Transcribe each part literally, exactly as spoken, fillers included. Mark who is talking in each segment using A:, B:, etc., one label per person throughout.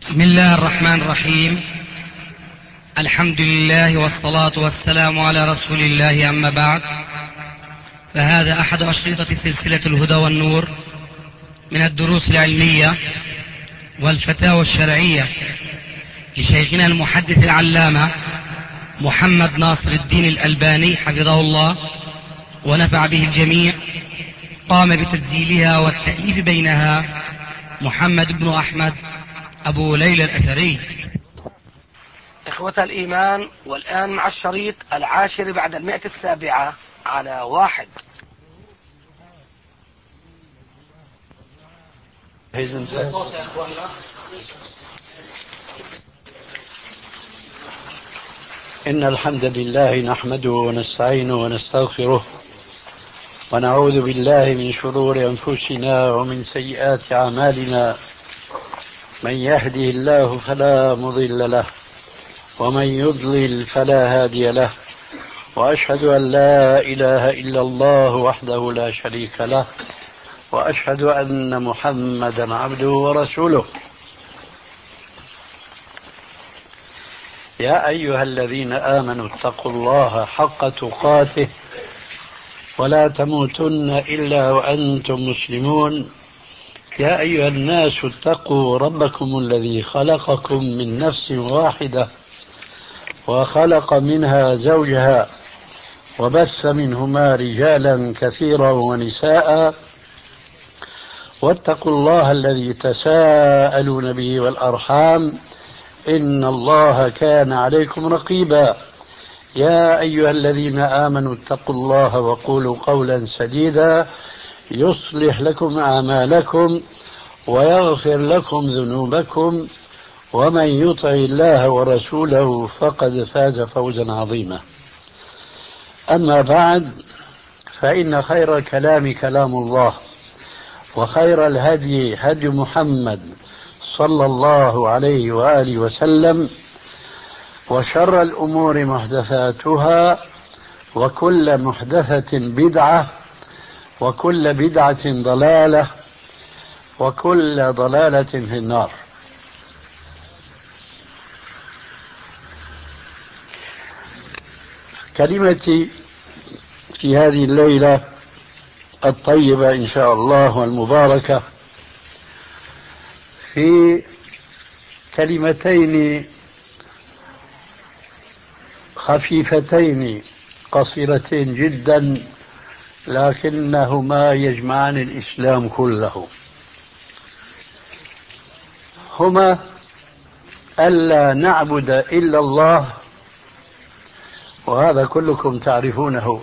A: بسم الله الرحمن الرحيم. الحمد لله والصلاة والسلام على رسول الله، أما بعد، فهذا أحد أشرطة سلسلة الهدى والنور من الدروس العلمية والفتاوى الشرعية لشيخنا المحدث العلامة محمد ناصر الدين الألباني حفظه الله ونفع به الجميع. قام بتسجيلها والتأليف بينها محمد بن أحمد أبو ليلى الأثري.
B: إخوة الإيمان، والآن مع الشريط العاشر بعد المئة السابعة على واحد.
C: إن الحمد لله نحمده ونستعينه ونستغفره ونعوذ بالله من شرور أنفسنا ومن سيئات أعمالنا. من يهده الله فلا مضل له ومن يضلل فلا هادي له، وأشهد أن لا إله إلا الله وحده لا شريك له، وأشهد أن محمدا عبده ورسوله. يا أيها الذين آمنوا اتقوا الله حق تقاته ولا تموتن إلا وأنتم مسلمون. يا أيها الناس اتقوا ربكم الذي خلقكم من نفس واحدة وخلق منها زوجها وبث منهما رجالا كثيرا ونساء، واتقوا الله الذي تساءلون به والأرحام إن الله كان عليكم رقيبا. يا أيها الذين آمنوا اتقوا الله وقولوا قولا سديدا يصلح لكم أعمالكم ويغفر لكم ذنوبكم، ومن يطع الله ورسوله فقد فاز فوزا عظيما. أما بعد، فإن خير الكلام كلام الله، وخير الهدي هدي محمد صلى الله عليه وآله وسلم، وشر الأمور محدثاتها، وكل محدثة بدعة، وكل بدعة ضلالة، وكل ضلالة في النار. كلمتي في هذه الليلة الطيبة إن شاء الله والمباركة في كلمتين خفيفتين قصيرتين جدا، لكنهما يجمعان الإسلام كله. هما ألا نعبد إلا الله، وهذا كلكم تعرفونه،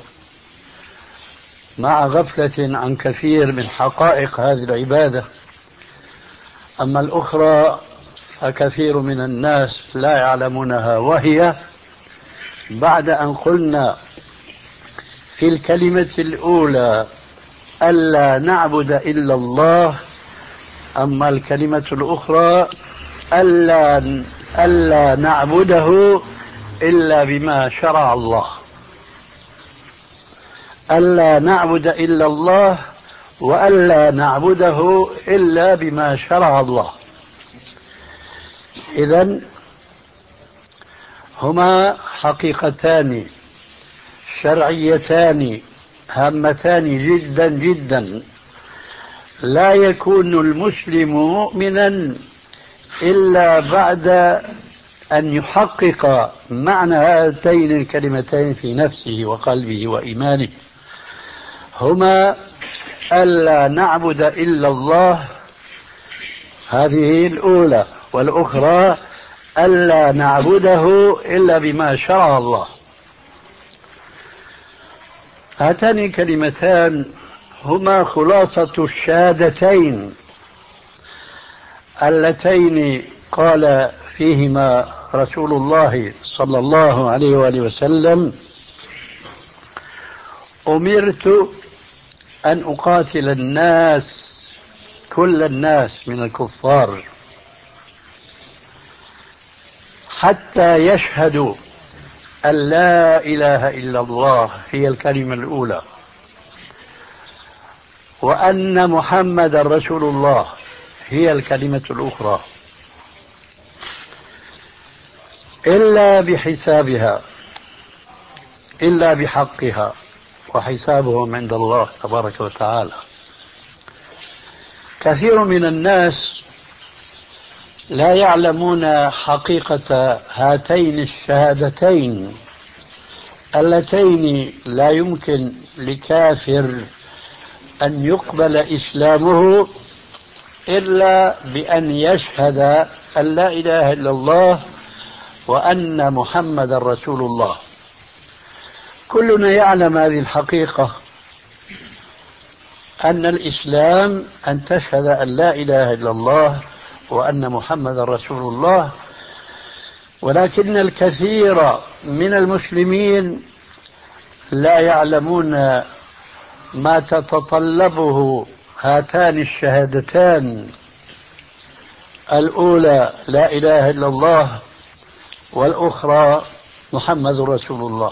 C: مع غفلة عن كثير من حقائق هذه العبادة. أما الأخرى فكثير من الناس لا يعلمونها، وهي بعد أن قلنا في الكلمة الأولى ألا نعبد إلا الله، أما الكلمة الأخرى ألا, ألا نعبده إلا بما شرع الله. ألا نعبد إلا الله وألا نعبده إلا بما شرع الله. إذن هما حقيقتان شرعيتان هامتان جدا جدا. لا يكون المسلم مؤمنا إلا بعد أن يحقق معنى هاتين الكلمتين في نفسه وقلبه وإيمانه. هما ألا نعبد إلا الله، هذه الأولى، والأخرى ألا نعبده إلا بما شرع الله. هاتان الكلمتان هما خلاصة الشهادتين اللتين قال فيهما رسول الله صلى الله عليه وآله وسلم: أمرت أن أقاتل الناس، كل الناس من الكفار، حتى يشهدوا أن لا إله إلا الله، هي الكلمة الأولى، وأن محمد رسول الله، هي الكلمة الأخرى. إلا بحسابها، إلا بحقها، وحسابهم عند الله تبارك وتعالى. كثير من الناس لا يعلمون حقيقة هاتين الشهادتين اللتين لا يمكن لكافر أن يقبل إسلامه إلا بأن يشهد أن لا إله إلا الله وأن محمد رسول الله. كلنا يعلم هذه الحقيقة، أن الإسلام أن تشهد أن لا إله إلا الله وأن محمد رسول الله، ولكن الكثير من المسلمين لا يعلمون ما تتطلبه هاتان الشهادتان، الأولى لا إله إلا الله والأخرى محمد رسول الله.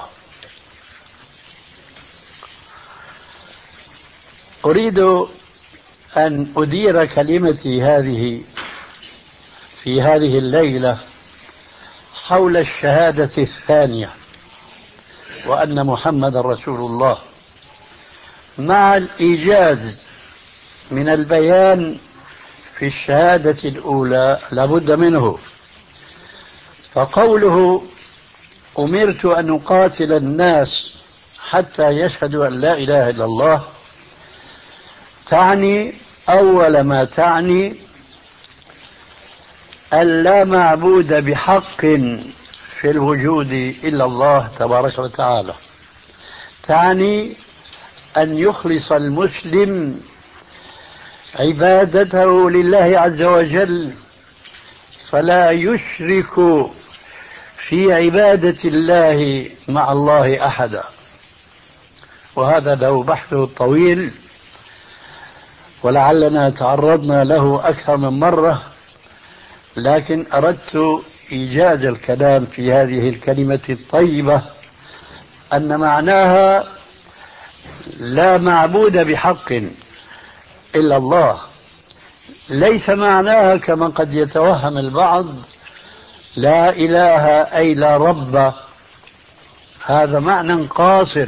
C: أريد أن أدير كلمتي هذه في هذه الليلة حول الشهادة الثانية وأن محمد رسول الله، مع الإيجاز من البيان في الشهادة الأولى لابد منه. فقوله أمرت أن أقاتل الناس حتى يشهدوا أن لا إله إلا الله تعني أول ما تعني أن لا معبود بحق في الوجود إلا الله تبارك وتعالى، تعني أن يخلص المسلم عبادته لله عز وجل، فلا يشرك في عبادة الله مع الله أحدا. وهذا له بحث طويل ولعلنا تعرضنا له أكثر من مرة، لكن أردت إيجاز الكلام في هذه الكلمة الطيبة، أن معناها لا معبود بحق إلا الله، ليس معناها كما قد يتوهم البعض لا إله أي لا رب، هذا معنى قاصر.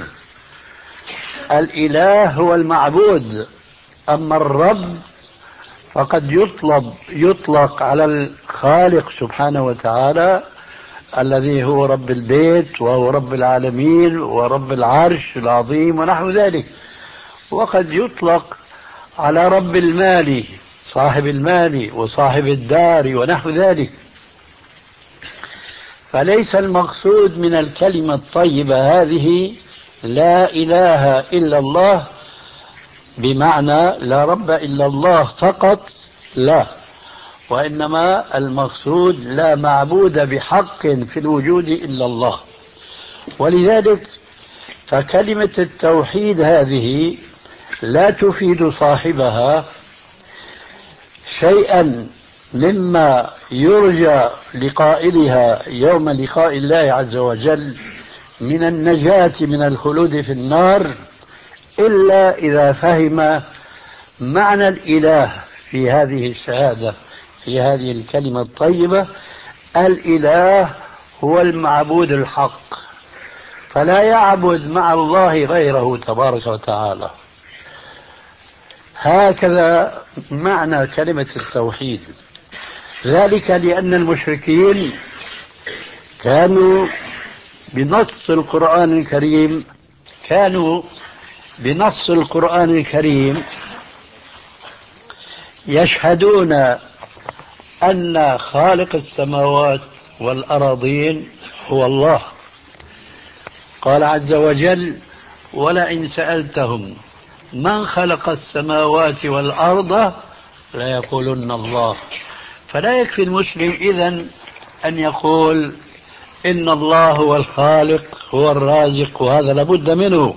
C: الإله هو المعبود، أما الرب فقد يطلب يطلق على الخالق سبحانه وتعالى الذي هو رب البيت وهو رب العالمين ورب العرش العظيم ونحو ذلك، وقد يطلق على رب المال صاحب المال وصاحب الدار ونحو ذلك. فليس المقصود من الكلمة الطيبة هذه لا إله إلا الله بمعنى لا رب إلا الله فقط، لا، وإنما المقصود لا معبود بحق في الوجود إلا الله. ولذلك فكلمة التوحيد هذه لا تفيد صاحبها شيئا مما يرجى لقائلها يوم لقاء الله عز وجل من النجاة من الخلود في النار، إلا إذا فهم معنى الإله في هذه الشهادة، في هذه الكلمة الطيبة. الإله هو المعبود الحق، فلا يعبد مع الله غيره تبارك وتعالى. هكذا معنى كلمة التوحيد. ذلك لأن المشركين كانوا بنص القرآن الكريم كانوا بنص القرآن الكريم يشهدون أن خالق السماوات والأراضين هو الله. قال عز وجل ولئن سألتهم من خلق السماوات والأرض ليقولن الله. فلا يكفي المسلم إذن أن يقول إن الله هو الخالق هو الرازق، وهذا لابد منه،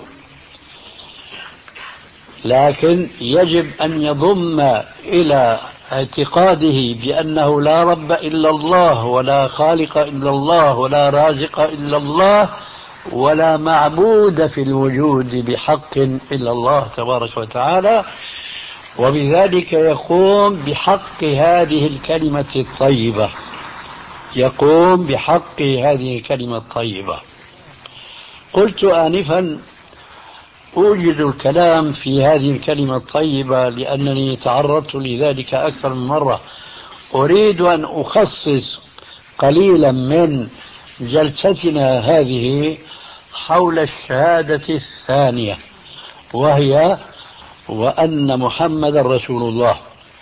C: لكن يجب أن يضم إلى اعتقاده بأنه لا رب إلا الله ولا خالق إلا الله ولا رازق إلا الله ولا معبود في الوجود بحق إلا الله تبارك وتعالى، وبذلك يقوم بحق هذه الكلمة الطيبة. يقوم بحق هذه الكلمة الطيبة. قلت آنفا أوجد الكلام في هذه الكلمة الطيبة لأنني تعرضت لذلك أكثر من مرة. أريد أن أخصص قليلا من جلستنا هذه حول الشهادة الثانية، وهي وأن محمد رسول الله.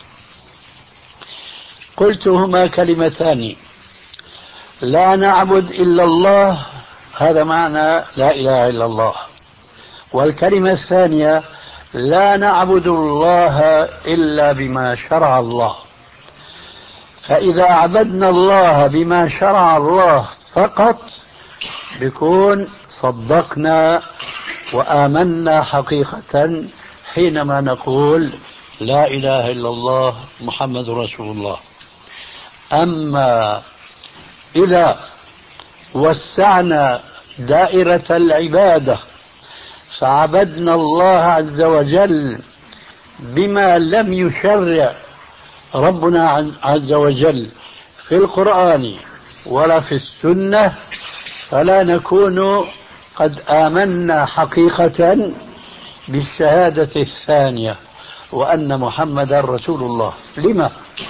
C: قلت هما كلمتان، لا نعبد إلا الله، هذا معنى لا إله إلا الله. والكلمة الثانية لا نعبد الله إلا بما شرع الله. فإذا عبدنا الله بما شرع الله فقط بيكون صدقنا وآمنا حقيقة حينما نقول لا إله إلا الله محمد رسول الله. أما إذا وسعنا دائرة العبادة فعبدنا الله عز وجل بما لم يشرع ربنا عز وجل في القرآن ولا في السنة، فلا نكون قد آمنا حقيقة بالشهادة الثانية وأن محمد رسول الله. لما؟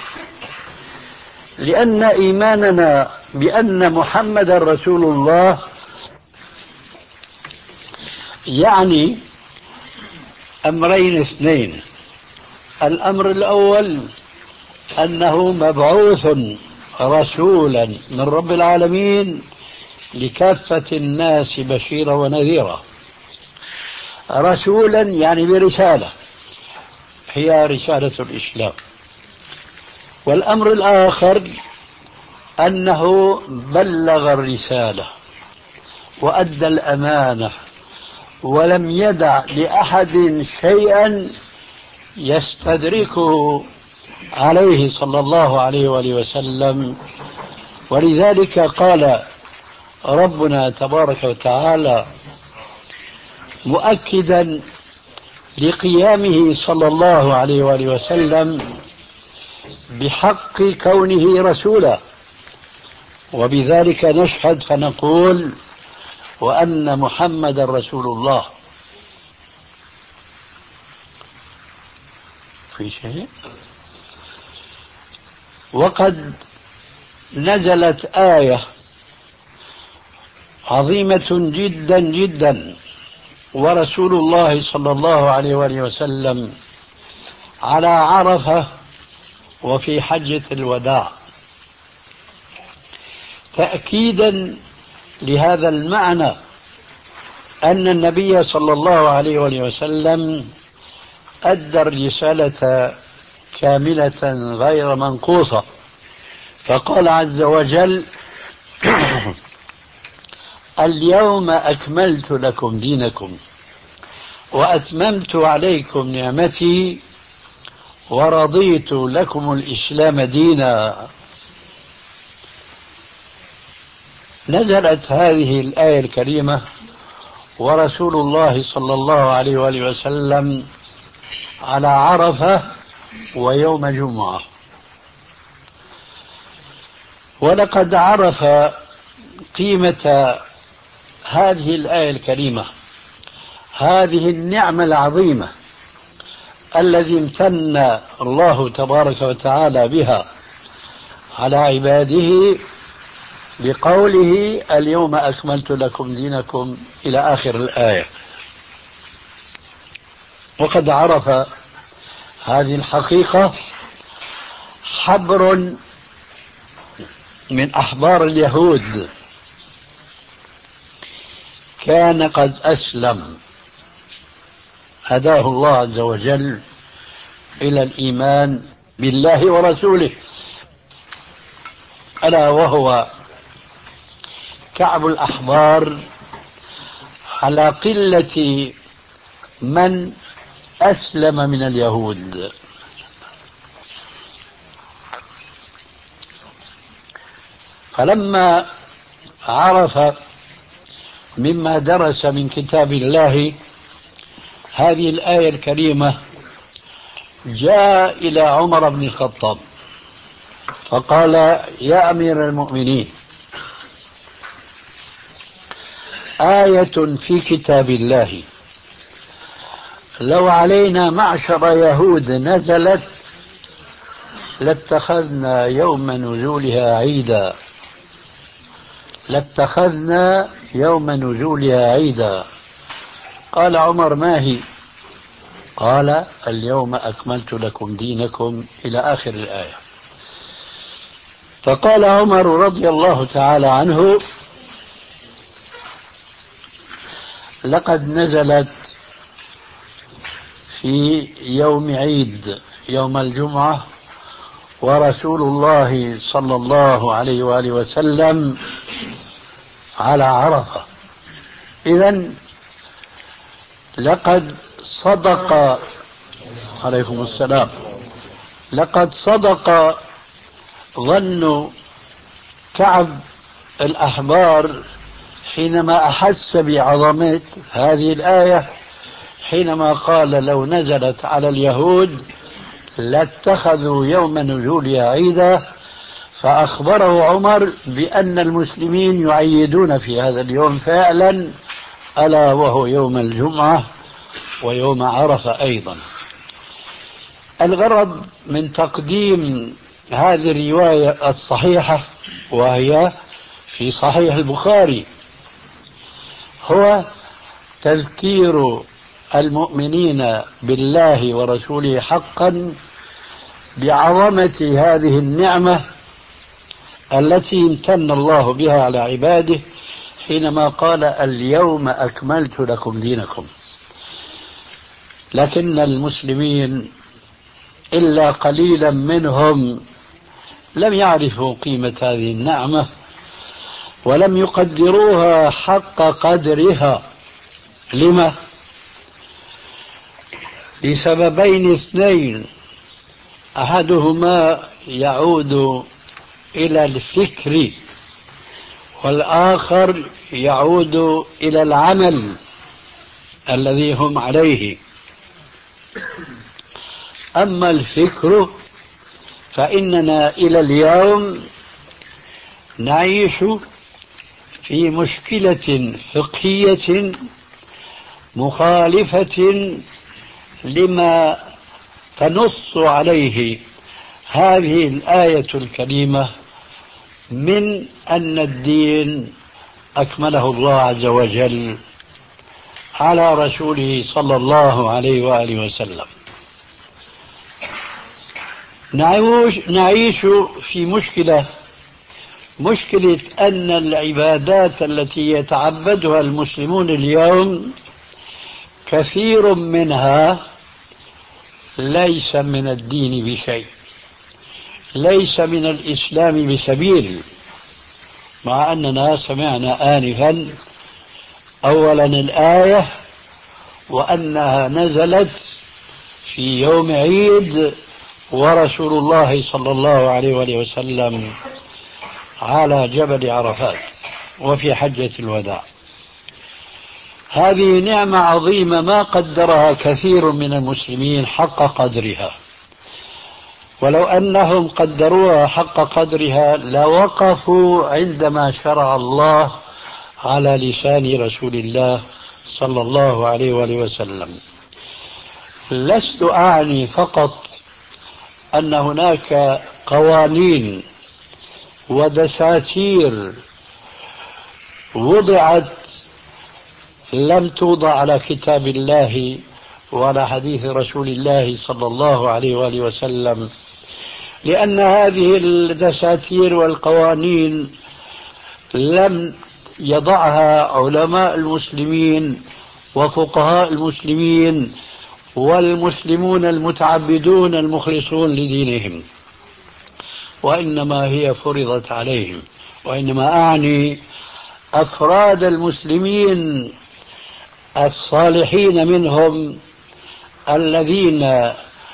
C: لأن إيماننا بأن محمد رسول الله يعني أمرين اثنين. الأمر الأول أنه مبعوث رسولا من رب العالمين لكافة الناس بشيرا ونذيرا. رسولا يعني برسالة، هي رسالة الإسلام. والأمر الآخر أنه بلغ الرسالة وأدى الأمانة ولم يدع لأحد شيئا يستدركه عليه صلى الله عليه وآله وسلم. ولذلك قال ربنا تبارك وتعالى مؤكدا لقيامه صلى الله عليه وآله وسلم بحق كونه رسولا، وبذلك نشهد فنقول وأن محمد رسول الله. في شيء؟ وقد نزلت آية عظيمة جدا جدا ورسول الله صلى الله عليه وآله وسلم على عرفة وفي حجة الوداع تأكيدا لهذا المعنى، أن النبي صلى الله عليه وآله وسلم أدى الرسالة كاملة غير منقوصة. فقال عز وجل اليوم أكملت لكم دينكم وأتممت عليكم نعمتي ورضيت لكم الإسلام دينا. نزلت هذه الآية الكريمة ورسول الله صلى الله عليه وآله وسلم على عرفة ويوم جمعة. ولقد عرف قيمة هذه الآية الكريمة، هذه النعمة العظيمة الذي امتن الله تبارك وتعالى بها على عباده بقوله اليوم أكملت لكم دينكم إلى آخر الآية. وقد عرف هذه الحقيقة حبر من أحبار اليهود كان قد أسلم، هداه الله عز وجل إلى الإيمان بالله ورسوله، ألا وهو كعب الأحبار، على قلة من أسلم من اليهود. فلما عرف مما درس من كتاب الله هذه الآية الكريمة جاء إلى عمر بن الخطاب فقال: يا أمير المؤمنين، آية في كتاب الله لو علينا معشر يهود نزلت لاتخذنا يوم نزولها عيدا، لاتخذنا يوم نزولها عيدا. قال عمر: ما هي؟ قال: اليوم أكملت لكم دينكم، إلى آخر الآية. فقال عمر رضي الله تعالى عنه: لقد نزلت في يوم عيد، يوم الجمعة، ورسول الله صلى الله عليه وآله وسلم على عرفة. إذن لقد صدق، عليكم السلام، لقد صدق ظن كعب الأحبار حينما أحس بعظمة هذه الآية، حينما قال: لو نزلت على اليهود لاتخذوا يوم نزولها عيدا. فأخبره عمر بأن المسلمين يعيدون في هذا اليوم فعلا، ألا وهو يوم الجمعة ويوم عرفة أيضا. الغرض من تقديم هذه الرواية الصحيحة، وهي في صحيح البخاري، هو تذكير المؤمنين بالله ورسوله حقا بعظمة هذه النعمة التي امتن الله بها على عباده حينما قال: اليوم أكملت لكم دينكم. لكن المسلمين إلا قليلا منهم لم يعرفوا قيمة هذه النعمة ولم يقدروها حق قدرها. لما؟ لسببين اثنين: أحدهما يعود إلى الفكر، والآخر يعود إلى العمل الذي هم عليه. أما الفكر فإننا إلى اليوم نعيش في مشكلة فقهية مخالفة لما تنص عليه هذه الآية الكريمة من أن الدين أكمله الله عز وجل على رسوله صلى الله عليه وآله وسلم. نعيش في مشكلة مشكلة أن العبادات التي يتعبدها المسلمون اليوم كثير منها ليس من الدين بشيء، ليس من الإسلام بسبيل، مع أننا سمعنا آنفا أولا الآية وأنها نزلت في يوم عيد ورسول الله صلى الله عليه وآله وسلم على جبل عرفات وفي حجة الوداع. هذه نعمة عظيمة ما قدرها كثير من المسلمين حق قدرها، ولو أنهم قدروها حق قدرها لوقفوا عندما شرع الله على لسان رسول الله صلى الله عليه وآله وسلم. لست أعني فقط أن هناك قوانين ودساتير وضعت لم توضع على كتاب الله وعلى حديث رسول الله صلى الله عليه وآله وسلم، لأن هذه الدساتير والقوانين لم يضعها علماء المسلمين وفقهاء المسلمين والمسلمون المتعبدون المخلصون لدينهم، وإنما هي فرضت عليهم. وإنما أعني أفراد المسلمين الصالحين منهم الذين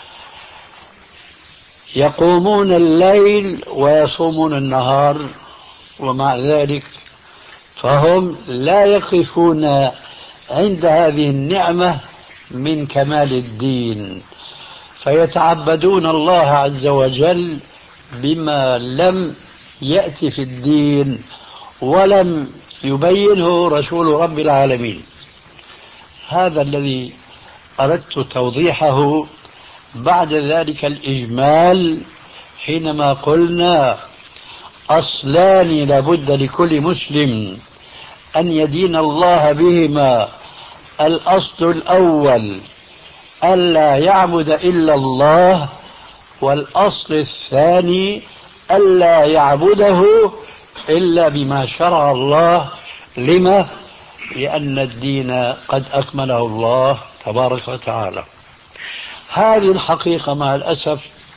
C: يقومون الليل ويصومون النهار، ومع ذلك فهم لا يقفون عند هذه النعمة من كمال الدين، فيتعبدون الله عز وجل بما لم يأتي في الدين ولم يبينه رسول رب العالمين. هذا الذي أردت توضيحه بعد ذلك الإجمال، حينما قلنا أصلان لابد لكل مسلم أن يدين الله بهما. الأصل الأول ألا يعبد إلا الله، والأصل الثاني ألا يعبده إلا بما شرع الله. لما؟ لأن الدين قد أكمله الله تبارك وتعالى. هذه الحقيقة مع الأسف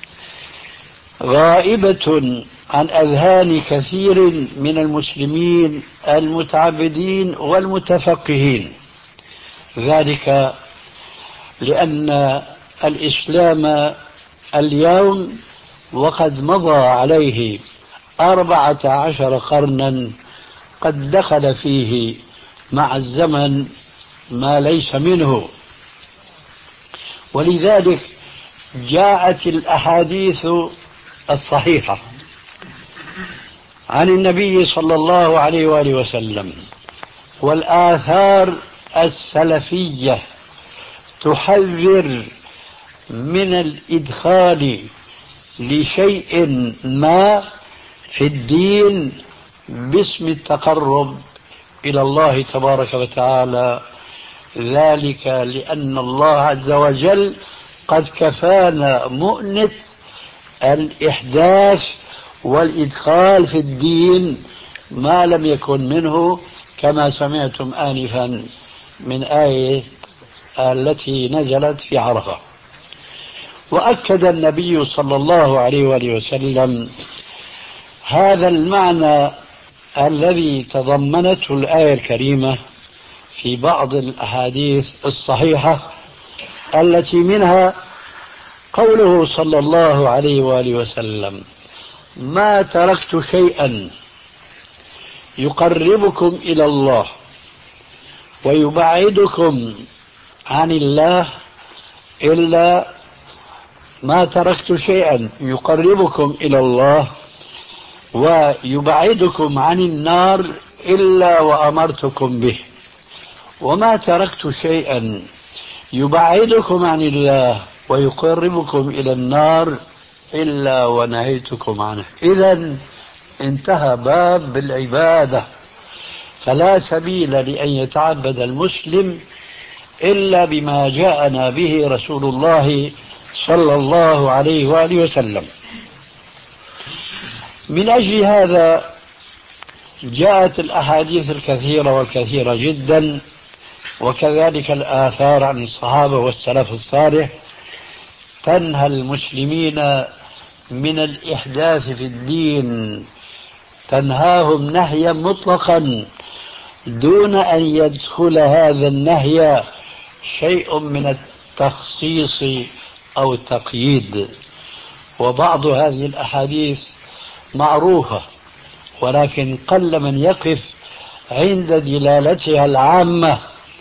C: غائبة عن أذهان كثير من المسلمين المتعبدين والمتفقهين، ذلك لأن الإسلام اليوم وقد مضى عليه أربعة عشر قرنا قد دخل فيه مع الزمن ما ليس منه، ولذلك جاءت الأحاديث الصحيحة عن النبي صلى الله عليه وآله وسلم والآثار السلفية تحذر من الإدخال لشيء ما في الدين باسم التقرب إلى الله تبارك وتعالى، ذلك لأن الله عز وجل قد كفانا مؤنة الإحداث والإدخال في الدين ما لم يكن منه، كما سمعتم آنفا من آية التي نزلت في عرفة. وأكد النبي صلى الله عليه وآله وسلم هذا المعنى الذي تضمنته الآية الكريمة في بعض الأحاديث الصحيحة، التي منها قوله صلى الله عليه وآله وسلم: ما تركت شيئا يقربكم إلى الله ويبعدكم عن الله إلا ما تركت شيئا يقربكم إلى الله ويبعدكم عن النار إلا وأمرتكم به، وما تركت شيئا يبعدكم عن الله ويقربكم إلى النار إلا ونهيتكم عنه. إذن انتهى باب العبادة، فلا سبيل لأن يتعبد المسلم إلا بما جاءنا به رسول الله صلى الله عليه وآله وسلم. من أجل هذا جاءت الأحاديث الكثيرة والكثيرة جدا، وكذلك الآثار عن الصحابة والسلف الصالح تنهى المسلمين من الإحداث في الدين، تنهاهم نهيا مطلقا دون أن يدخل هذا النهي شيء من التخصيص أو التقييد. وبعض هذه الأحاديث معروفة، ولكن قل من يقف عند دلالتها العامة.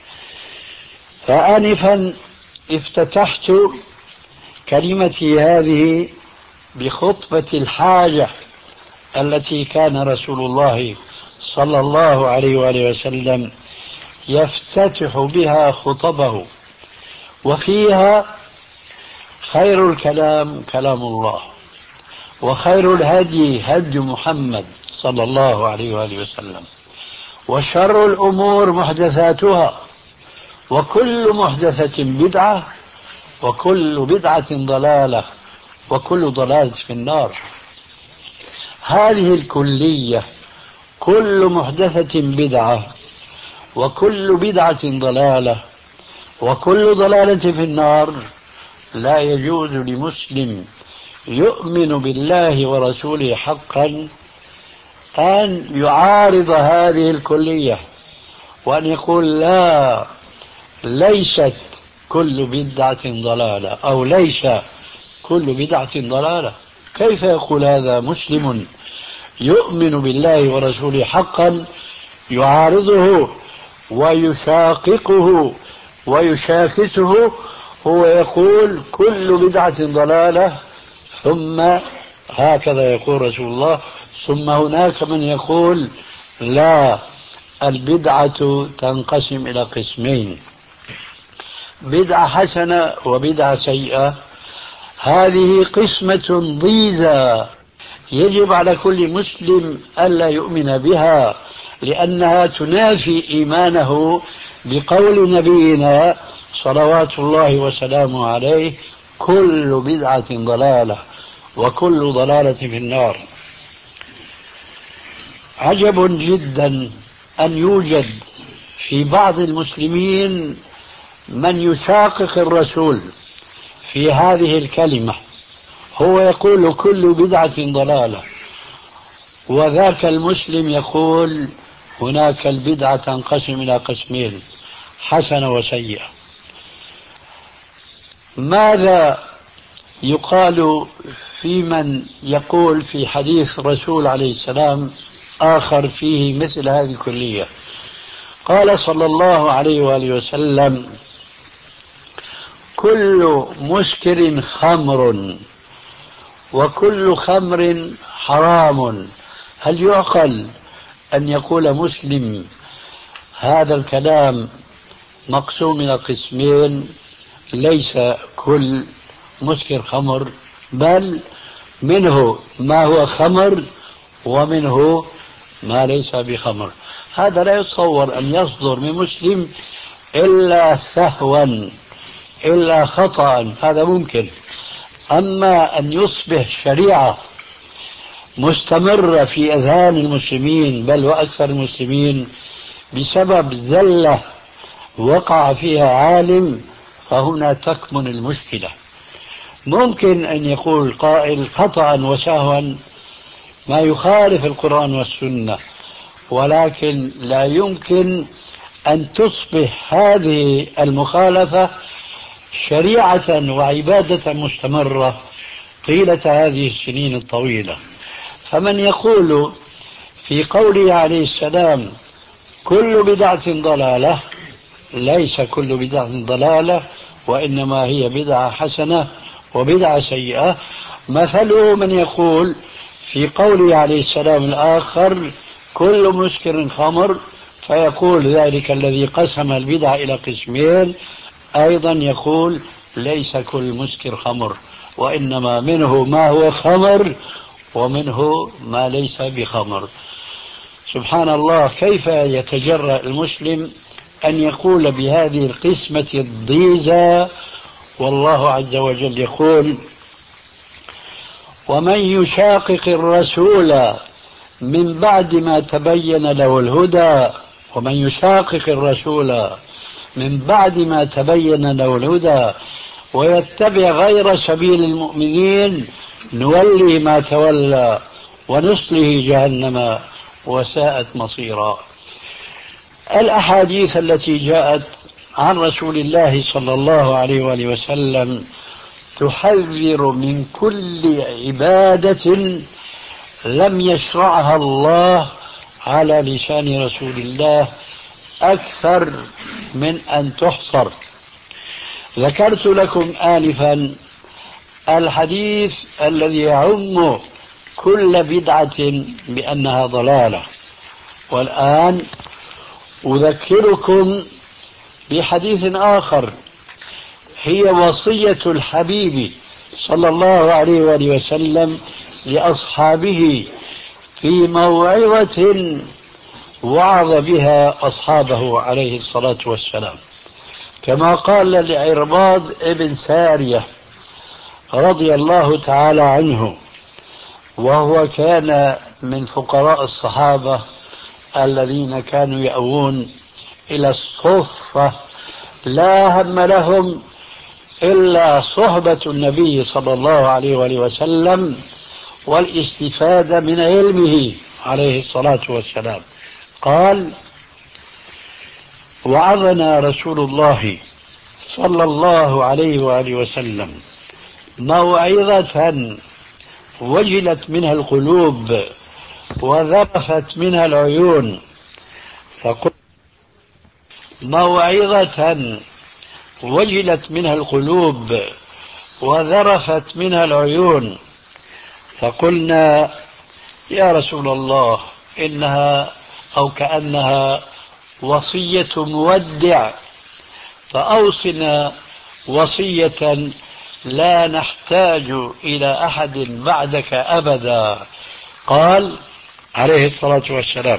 C: فآنفا افتتحت كلمتي هذه بخطبة الحاجة التي كان رسول الله صلى الله عليه وآله وسلم يفتتح بها خطبه، وفيها خير الكلام كلام الله، وخير الهدي هدي محمد صلى الله عليه وآله وسلم، وشر الأمور محدثاتها، وكل محدثة بدعة، وكل بدعة ضلالة، وكل ضلالة في النار. هذه الكلية كل محدثة بدعة، وكل بدعة ضلالة، وكل ضلالة في النار لا يجوز لمسلم يؤمن بالله ورسوله حقا أن يعارض هذه الكلية وأن يقول لا، ليست كل بدعة ضلالة، أو ليس كل بدعة ضلالة. كيف يقول هذا مسلم يؤمن بالله ورسوله حقا يعارضه ويشاققه ويشاكسه، هو يقول كل بدعة ضلالة ثم هكذا يقول رسول الله. ثم هناك من يقول لا، البدعة تنقسم إلى قسمين: بدعة حسنة وبدعة سيئة. هذه قسمة ضيزى يجب على كل مسلم ألا يؤمن بها، لأنها تنافي إيمانه بقول نبينا صلوات الله وسلامه عليه: كل بدعة ضلالة وكل ضلالة في النار. عجب جدا أن يوجد في بعض المسلمين من يشاقق الرسول في هذه الكلمة. هو يقول كل بدعة ضلالة، وذاك المسلم يقول هناك البدعة تنقسم إلى قسمين: حسنة وسيئة. ماذا يقال في من يقول في حديث الرسول عليه السلام آخر فيه مثل هذه الكلية؟ قال صلى الله عليه وآله وسلم: كل مسكر خمر وكل خمر حرام. هل يعقل أن يقول مسلم هذا الكلام مقسوم إلى قسمين؟ ليس كل مسكر خمر، بل منه ما هو خمر ومنه ما ليس بخمر. هذا لا يتصور أن يصدر من مسلم إلا سهوا إلا خطأ، هذا ممكن. أما أن يصبح شريعة مستمرة في أذهان المسلمين بل وأكثر المسلمين بسبب زلة وقع فيها عالم، فهنا تكمن المشكلة. ممكن أن يقول قائل خطأ وسهوا ما يخالف القرآن والسنة، ولكن لا يمكن أن تصبح هذه المخالفة شريعة وعبادة مستمرة طيلة هذه السنين الطويلة. فمن يقول في قوله عليه السلام كل بدعة ضلالة، ليس كل بدعة ضلالة، وإنما هي بدعة حسنة وبدعة سيئة. مثله من يقول في قوله عليه السلام الآخر كل مسكر خمر، فيقول ذلك الذي قسم البدع إلى قسمين أيضا يقول ليس كل مسكر خمر، وإنما منه ما هو خمر ومنه ما ليس بخمر. سبحان الله، كيف يتجرأ المسلم أن يقول بهذه القسمة الضيزى؟ والله عز وجل يقول ومن يشاقق الرسول من بعد ما تبين له الهدى ومن يشاقق الرسول من بعد ما تبين له الهدى ويتبع غير سبيل المؤمنين نولي ما تولى ونصله جهنم وساءت مصيرا. الأحاديث التي جاءت عن رسول الله صلى الله عليه وآله وسلم تحذر من كل عبادة لم يشرعها الله على لسان رسول الله أكثر من أن تحصر. ذكرت لكم آنفا الحديث الذي يعم كل بدعة بأنها ضلالة، والآن أذكركم بحديث آخر هي وصية الحبيب صلى الله عليه وآله وسلم لأصحابه في موعظة وعظ بها أصحابه عليه الصلاة والسلام، كما قال لعرباض ابن سارية رضي الله تعالى عنه، وهو كان من فقراء الصحابة الذين كانوا يأوون إلى الصفة، لا هم لهم إلا صحبة النبي صلى الله عليه وآله وسلم والاستفادة من علمه عليه الصلاة والسلام. قال وعظنا رسول الله صلى الله عليه وآله وسلم موعظة وجلت منها القلوب وذرفت منها العيون، فقل موعظة وجلت منها القلوب وذرفت منها العيون، فقلنا يا رسول الله إنها أو كأنها وصية مودع، فأوصنا وصية لا نحتاج إلى أحد بعدك أبدا. قال عليه الصلاة والسلام: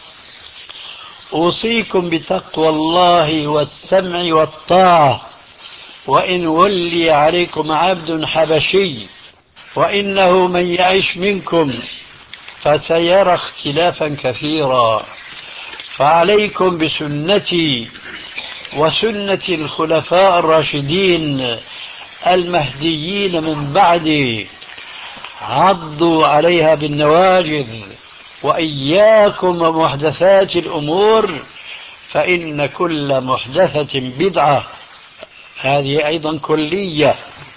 C: أوصيكم بتقوى الله والسمع والطاعة وإن ولي عليكم عبد حبشي، وإنه من يعش منكم فسيرى اختلافا كثيرا، فعليكم بسنتي وسنة الخلفاء الراشدين المهديين من بعدي، عضوا عليها بالنواجذ، وإياكم ومحدثات الأمور فإن كل محدثة بدعة. هذه أيضا كلية.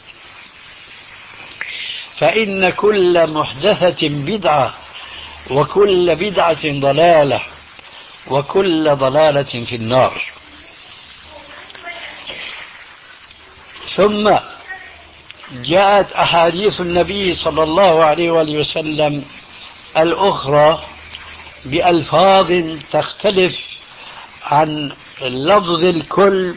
C: فإن كل محدثة بدعة وكل بدعة ضلالة وكل ضلالة في النار. ثم جاءت أحاديث النبي صلى الله عليه وآله وسلم الأخرى بألفاظ تختلف عن لفظ الكل،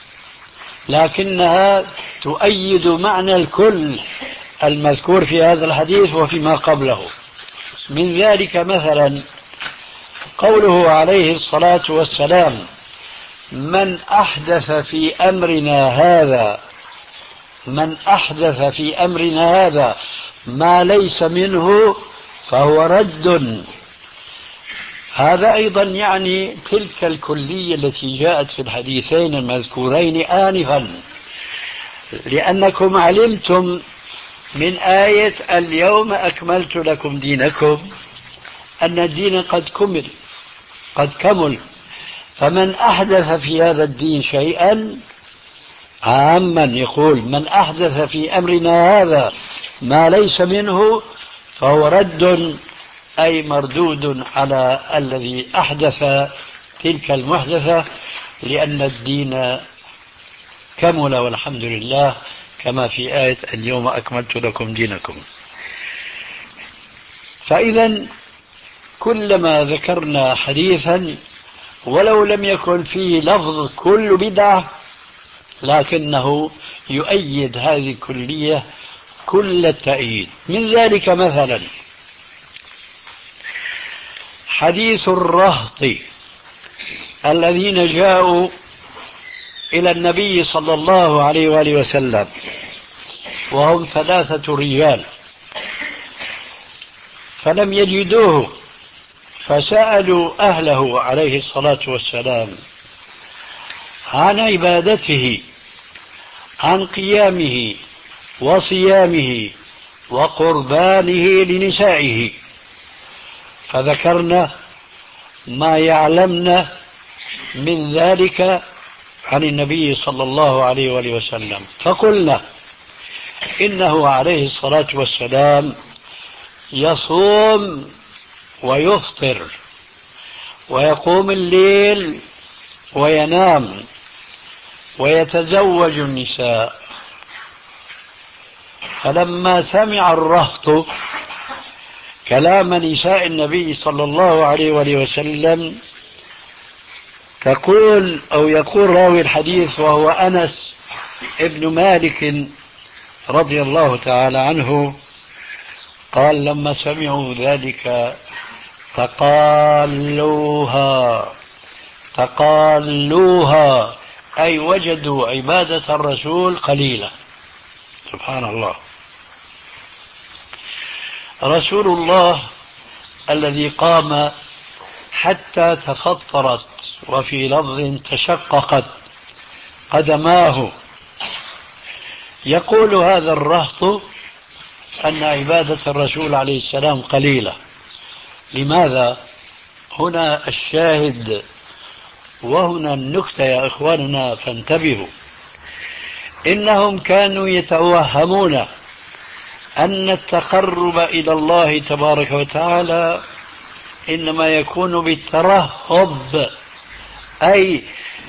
C: لكنها تؤيد معنى الكل المذكور في هذا الحديث وفيما قبله. من ذلك مثلا قوله عليه الصلاة والسلام: من أحدث في أمرنا هذا من أحدث في أمرنا هذا ما ليس منه فهو رد. هذا أيضا يعني تلك الكلية التي جاءت في الحديثين المذكورين آنفا، لأنكم علمتم من آية اليوم أكملت لكم دينكم أن الدين قد كمل قد كمل فمن أحدث في هذا الدين شيئا عاما يقول: من أحدث في أمرنا هذا ما ليس منه فهو رد، أي مردود على الذي أحدث تلك المحدثة، لأن الدين كمل والحمد لله، كما في آية اليوم أكملت لكم دينكم. فإذا كلما ذكرنا حديثا ولو لم يكن فيه لفظ كل بدعة، لكنه يؤيد هذه الكلية كل التأييد. من ذلك مثلا حديث الرهط الذين جاءوا إلى النبي صلى الله عليه وآله وسلم، وهم ثلاثة رجال، فلم يجدوه، فسألوا أهله عليه الصلاة والسلام عن عبادته، عن قيامه وصيامه وقربانه لنسائه، فذكرنا ما يعلمنا من ذلك عن النبي صلى الله عليه وآله وسلم. فقلنا إنه عليه الصلاة والسلام يصوم ويفطر ويقوم الليل وينام ويتزوج النساء. فلما سمع الرهط كلام نساء النبي صلى الله عليه وآله وسلم، تقول أو يقول راوي الحديث وهو أنس ابن مالك رضي الله تعالى عنه، قال: لما سمعوا ذلك تقالوها تقالوها أي وجدوا عبادة الرسول قليلة. سبحان الله. رسول الله الذي قام حتى تفطرت وفي لفظ تشققت قدماه، يقول هذا الرهط أن عبادة الرسول عليه السلام قليلة. لماذا؟ هنا الشاهد وهنا النكتة يا إخواننا، فانتبهوا. إنهم كانوا يتوهمون أن التقرب إلى الله تبارك وتعالى إنما يكون بالترهب، أي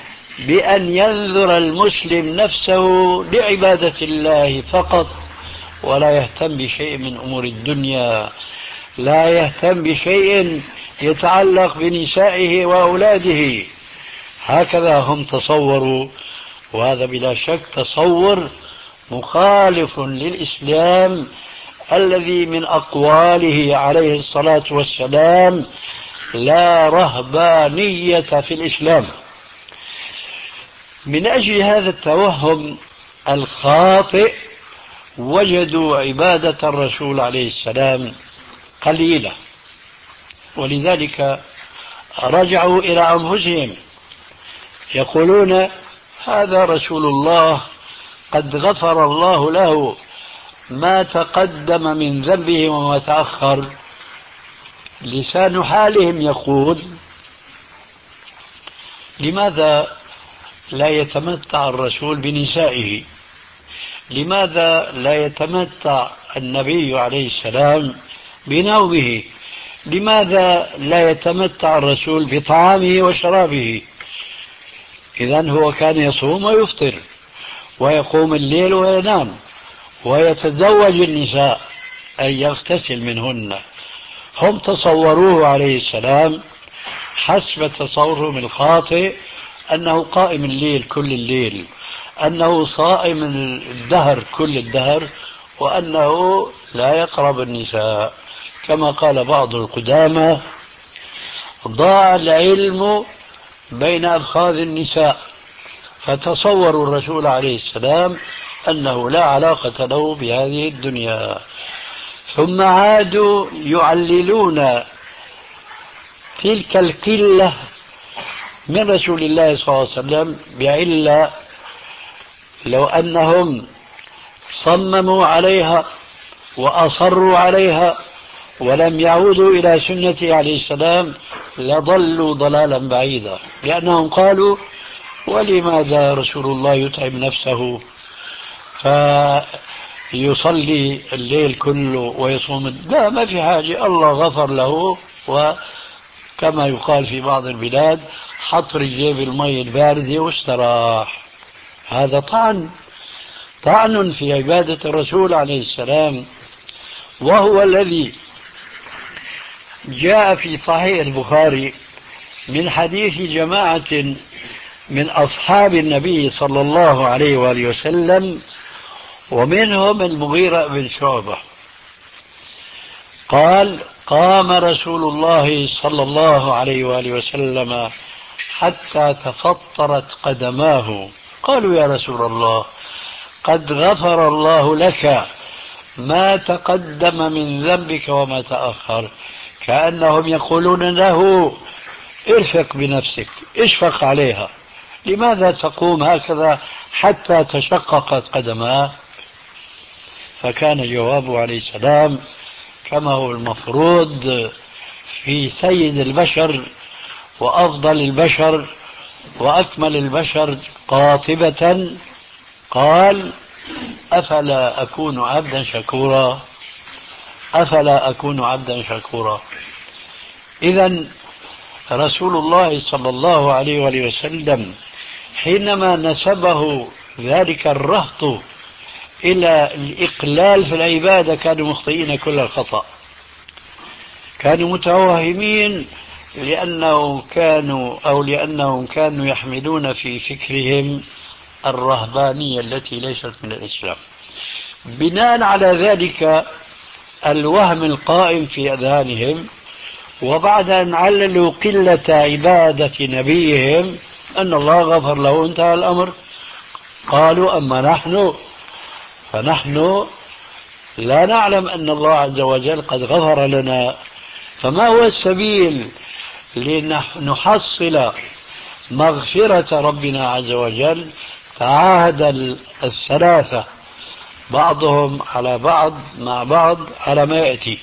C: بأن ينذر المسلم نفسه لعبادة الله فقط ولا يهتم بشيء من أمور الدنيا، لا يهتم بشيء يتعلق بنسائه وأولاده. هكذا هم تصوروا، وهذا بلا شك تصور مخالف للإسلام الذي من أقواله عليه الصلاة والسلام: لا رهبانية في الإسلام. من أجل هذا التوهم الخاطئ وجدوا عبادة الرسول عليه السلام قليلة، ولذلك رجعوا إلى أنفسهم يقولون: هذا رسول الله قد غفر الله له ما تقدم من ذنبه وما تأخر. لسان حالهم يقول: لماذا لا يتمتع الرسول بنسائه؟ لماذا لا يتمتع النبي عليه السلام بنومه؟ لماذا لا يتمتع الرسول بطعامه وشرابه؟ إذن هو كان يصوم ويفطر ويقوم الليل وينام ويتزوج النساء أي يغتسل منهن. هم تصوروه عليه السلام حسب تصورهم الخاطئ أنه قائم الليل كل الليل، أنه صائم الدهر كل الدهر، وأنه لا يقرب النساء. كما قال بعض القدامى: ضاع العلم بين أفخاذ النساء. فتصوروا الرسول عليه السلام أنه لا علاقة له بهذه الدنيا، ثم عادوا يعللون تلك القلة من رسول الله صلى الله عليه وسلم بعلة: لو أنهم صمموا عليها وأصروا عليها ولم يعودوا إلى سنته عليه السلام لضلوا ضلالا بعيدا. لأنهم قالوا: ولماذا رسول الله يتعب نفسه فيصلي الليل كله ويصوم؟ لا، ما في حاجة، الله غفر له، وكما يقال في بعض البلاد: حط رجليه بالمي الباردة واستراح. هذا طعن طعن في عبادة الرسول عليه السلام، وهو الذي جاء في صحيح البخاري من حديث جماعة من أصحاب النبي صلى الله عليه وآله وسلم، ومنهم المغيرة بن شعبة، قال: قام رسول الله صلى الله عليه وآله وسلم حتى تفطرت قدماه. قالوا: يا رسول الله، قد غفر الله لك ما تقدم من ذنبك وما تأخر. كأنهم يقولون له: ارفق بنفسك، اشفق عليها، لماذا تقوم هكذا حتى تشققت قدماه؟ فكان جوابه عليه السلام كما هو المفروض في سيد البشر وأفضل البشر وأكمل البشر قاطبة، قال: أفلا أكون عبدا شكورا، أفلا أكون عبدا شكورا. إذن رسول الله صلى الله عليه وآله وسلم حينما نسبه ذلك الرهط إلى الإقلال في العبادة كانوا مخطئين كل الخطأ، كانوا متوهمين، لأنه كانوا أو لأنهم كانوا يحملون في فكرهم الرهبانية التي ليست من الإسلام. بناء على ذلك الوهم القائم في أذهانهم، وبعد أن عللوا قلة عبادة نبيهم أن الله غفر له انتهى الأمر، قالوا: أما نحن فنحن لا نعلم أن الله عز وجل قد غفر لنا، فما هو السبيل لنحصل مغفرة ربنا عز وجل؟ تعاهد الثلاثة بعضهم على بعض مع بعض على ما يأتي.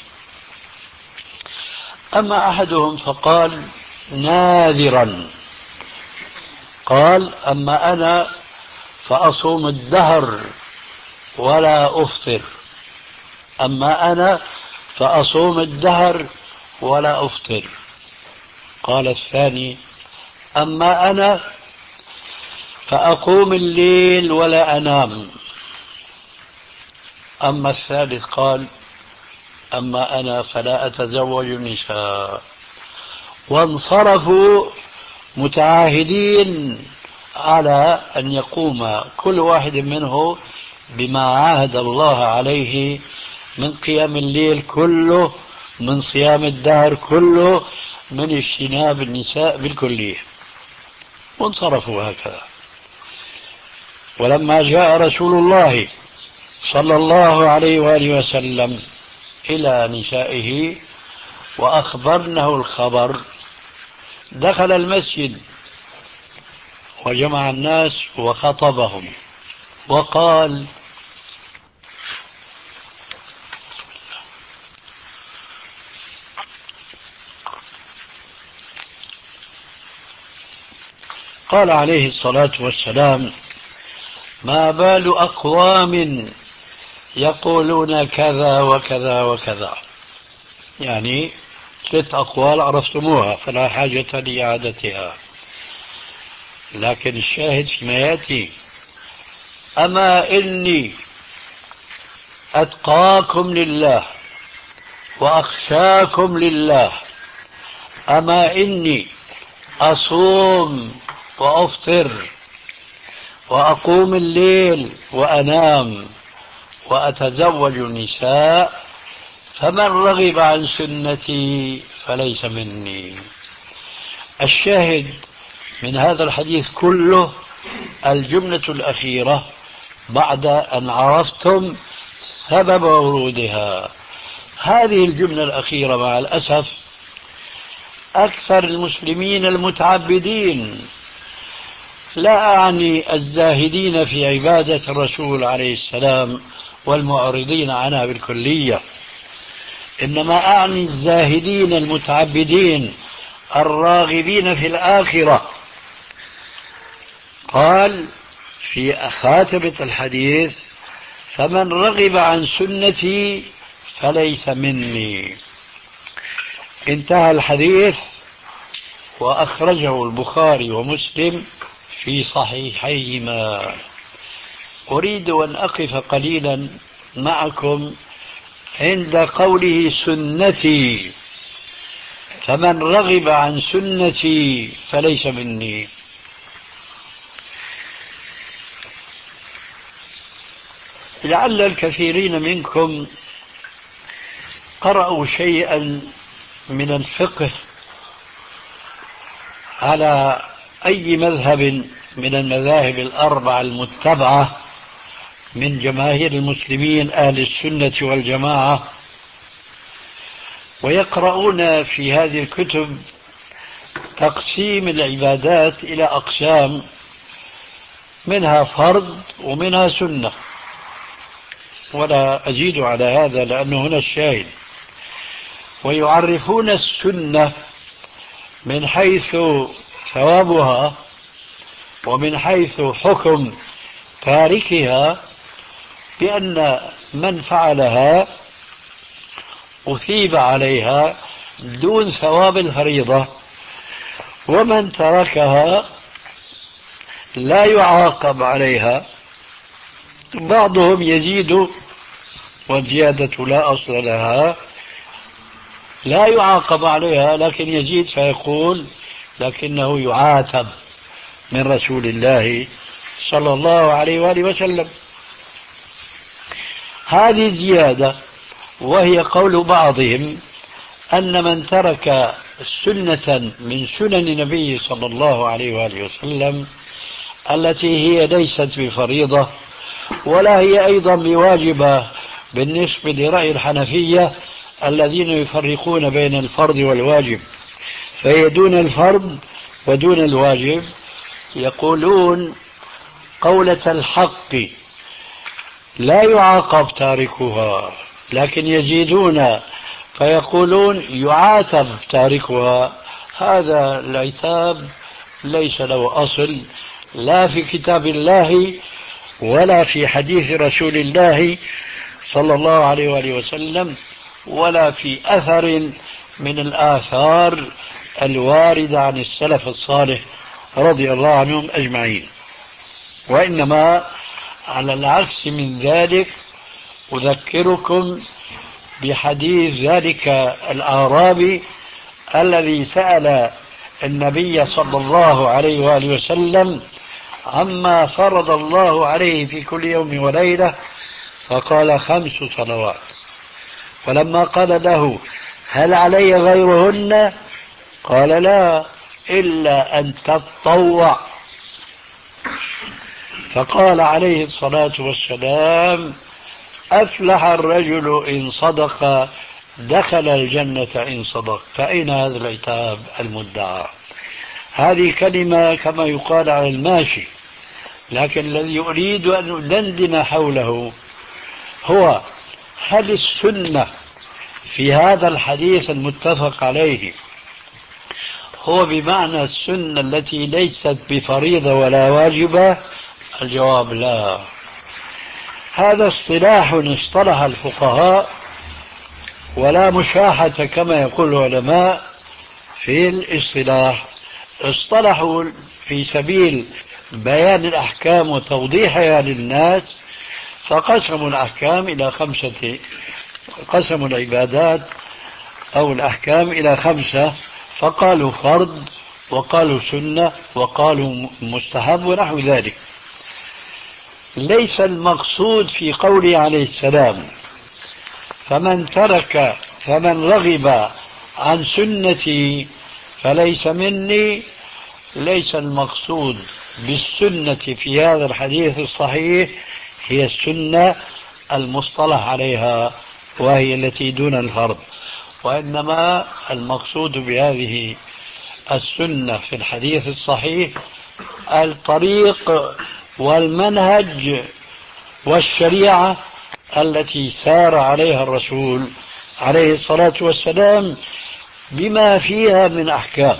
C: أما أحدهم فقال ناذرا، قال: أما أنا فأصوم الدهر ولا أفطر، أما أنا فأصوم الدهر ولا أفطر. قال الثاني: أما أنا فأقوم الليل ولا أنام، أما الثالث قال: أما أنا فلا أتزوج النساء. وانصرفوا متعاهدين على أن يقوم كل واحد منه بما عاهد الله عليه من قيام الليل كله، من صيام الدهر كله، من اجتناب النساء بالكلية، وانصرفوا هكذا. ولما جاء رسول الله صلى الله عليه وآله وسلم إلى نسائه وأخبرنه الخبر، دخل المسجد وجمع الناس وخطبهم وقال: قال عليه الصلاة والسلام: ما بال أقوام يقولون كذا وكذا وكذا. يعني ست أقوال عرفتموها فلا حاجة لإعادتها، لكن الشاهد فيما يأتي: أما إني أتقاكم لله وأخشاكم لله، أما إني أصوم وأفطر وأقوم الليل وأنام وأتزوج النساء، فمن رغب عن سنتي فليس مني. الشاهد من هذا الحديث كله الجملة الأخيرة بعد أن عرفتم سبب ورودها. هذه الجملة الأخيرة مع الأسف أكثر المسلمين المتعبدين، لا أعني الزاهدين في عبادة الرسول عليه السلام والمعرضين عنها بالكلية، إنما أعني الزاهدين المتعبدين الراغبين في الآخرة. قال في خاتمة الحديث: فمن رغب عن سنتي فليس مني. انتهى الحديث، وأخرجه البخاري ومسلم في صحيحيهما. أريد أن أقف قليلا معكم عند قوله سنتي، فمن رغب عن سنتي فليس مني. لعل الكثيرين منكم قرأوا شيئا من الفقه على أي مذهب من المذاهب الأربعة المتبعة من جماهير المسلمين أهل السنة والجماعة، ويقرؤون في هذه الكتب تقسيم العبادات إلى أقسام، منها فرض ومنها سنة، ولا أزيد على هذا لأنه هنا الشاهد. ويعرفون السنة من حيث ثوابها ومن حيث حكم تاركها بأن من فعلها أثيب عليها دون ثواب الفريضة، ومن تركها لا يعاقب عليها. بعضهم يزيد والزيادة لا أصل لها، لا يعاقب عليها لكن يزيد فيقول لكنه يعاتب من رسول الله صلى الله عليه وآله وسلم. هذه زيادة، وهي قول بعضهم أن من ترك سنة من سنن النبي صلى الله عليه وآله وسلم التي هي ليست بفريضة ولا هي أيضا بواجبة بالنسبة لرأي الحنفية الذين يفرقون بين الفرض والواجب، فهي دون الفرض ودون الواجب، يقولون قولة الحق لا يعاقب تاركها، لكن يزيدون فيقولون يعاتب تاركها. هذا العتاب ليس له أصل لا في كتاب الله ولا في حديث رسول الله صلى الله عليه وآله وسلم ولا في أثر من الآثار الواردة عن السلف الصالح رضي الله عنهم أجمعين. وإنما على العكس من ذلك أذكركم بحديث ذلك الأعرابي الذي سأل النبي صلى الله عليه وآله وسلم عما فرض الله عليه في كل يوم وليلة، فقال خمس صلوات. فلما قال له هل علي غيرهن؟ قال لا، إلا أن تتطوع. فقال عليه الصلاة والسلام أفلح الرجل إن صدق، دخل الجنة إن صدق. فأين هذا العتاب المدعى؟ هذه كلمة كما يقال على الماشي، لكن الذي أريد أن أدندن حوله هو هل السنة في هذا الحديث المتفق عليه هو بمعنى السنة التي ليست بفريضة ولا واجبة؟ الجواب لا. هذا اصطلاح اصطلح الفقهاء ولا مشاحة كما يقول العلماء في الاصطلاح، اصطلحوا في سبيل بيان الأحكام وتوضيحها للناس، فقسموا الأحكام إلى خمسة، قسموا العبادات أو الأحكام إلى خمسة، فقالوا فرض وقالوا سنة وقالوا مستحب ونحو ذلك. ليس المقصود في قوله عليه السلام فمن ترك فمن رغب عن سنتي فليس مني، ليس المقصود بالسنة في هذا الحديث الصحيح هي السنة المصطلح عليها وهي التي دون الفرض، وإنما المقصود بهذه السنة في الحديث الصحيح الطريق والمنهج والشريعة التي سار عليها الرسول عليه الصلاة والسلام بما فيها من أحكام،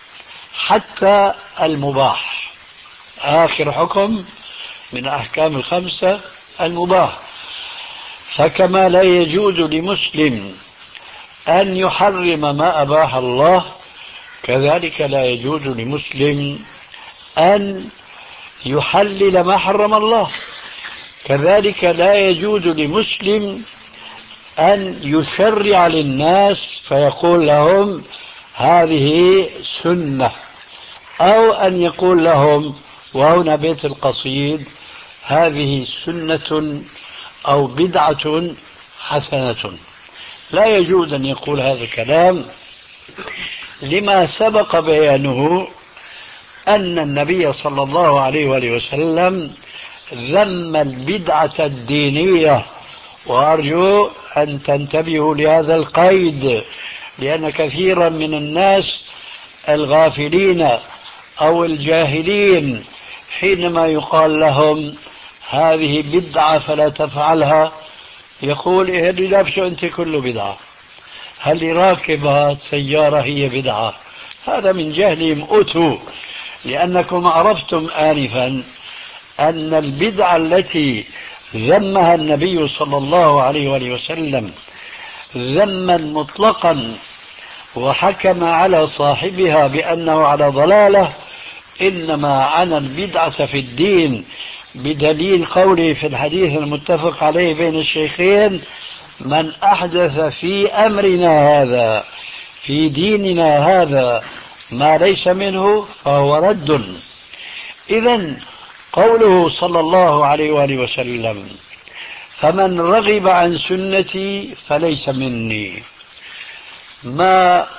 C: حتى المباح. آخر حكم من أحكام الخمسة المباح. فكما لا يجوز لمسلم أن يحرم ما أباح الله، كذلك لا يجوز لمسلم أن يحلل ما حرم الله، كذلك لا يجوز لمسلم أن يشرع للناس فيقول لهم هذه سنة، أو أن يقول لهم وهنا بيت القصيد هذه سنة أو بدعة حسنة. لا يجوز أن يقول هذا الكلام، لما سبق بيانه أن النبي صلى الله عليه وآله وسلم ذم البدعة الدينية. وأرجو أن تنتبهوا لهذا القيد، لأن كثيرا من الناس الغافلين أو الجاهلين حينما يقال لهم هذه بدعة فلا تفعلها يقول إيه اللي لابسه أنت كله بدعة، هل راكبها السيارة هي بدعة؟ هذا من جهلهم أتوا، لأنكم عرفتم آنفا أن البدعة التي ذمها النبي صلى الله عليه وآله وسلم ذما مطلقا وحكم على صاحبها بأنه على ضلالة، إنما عن البدعة في الدين بدليل قوله في الحديث المتفق عليه بين الشيخين من أحدث في أمرنا هذا في ديننا هذا ما ليس منه فهو رد. إذن قوله صلى الله عليه وآله وسلم فمن رغب عن سنتي فليس مني، ما